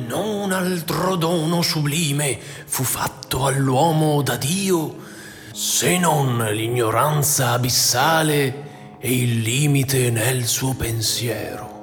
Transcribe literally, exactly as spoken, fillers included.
non altro dono sublime fu fatto all'uomo da Dio, se non l'ignoranza abissale e il limite nel suo pensiero.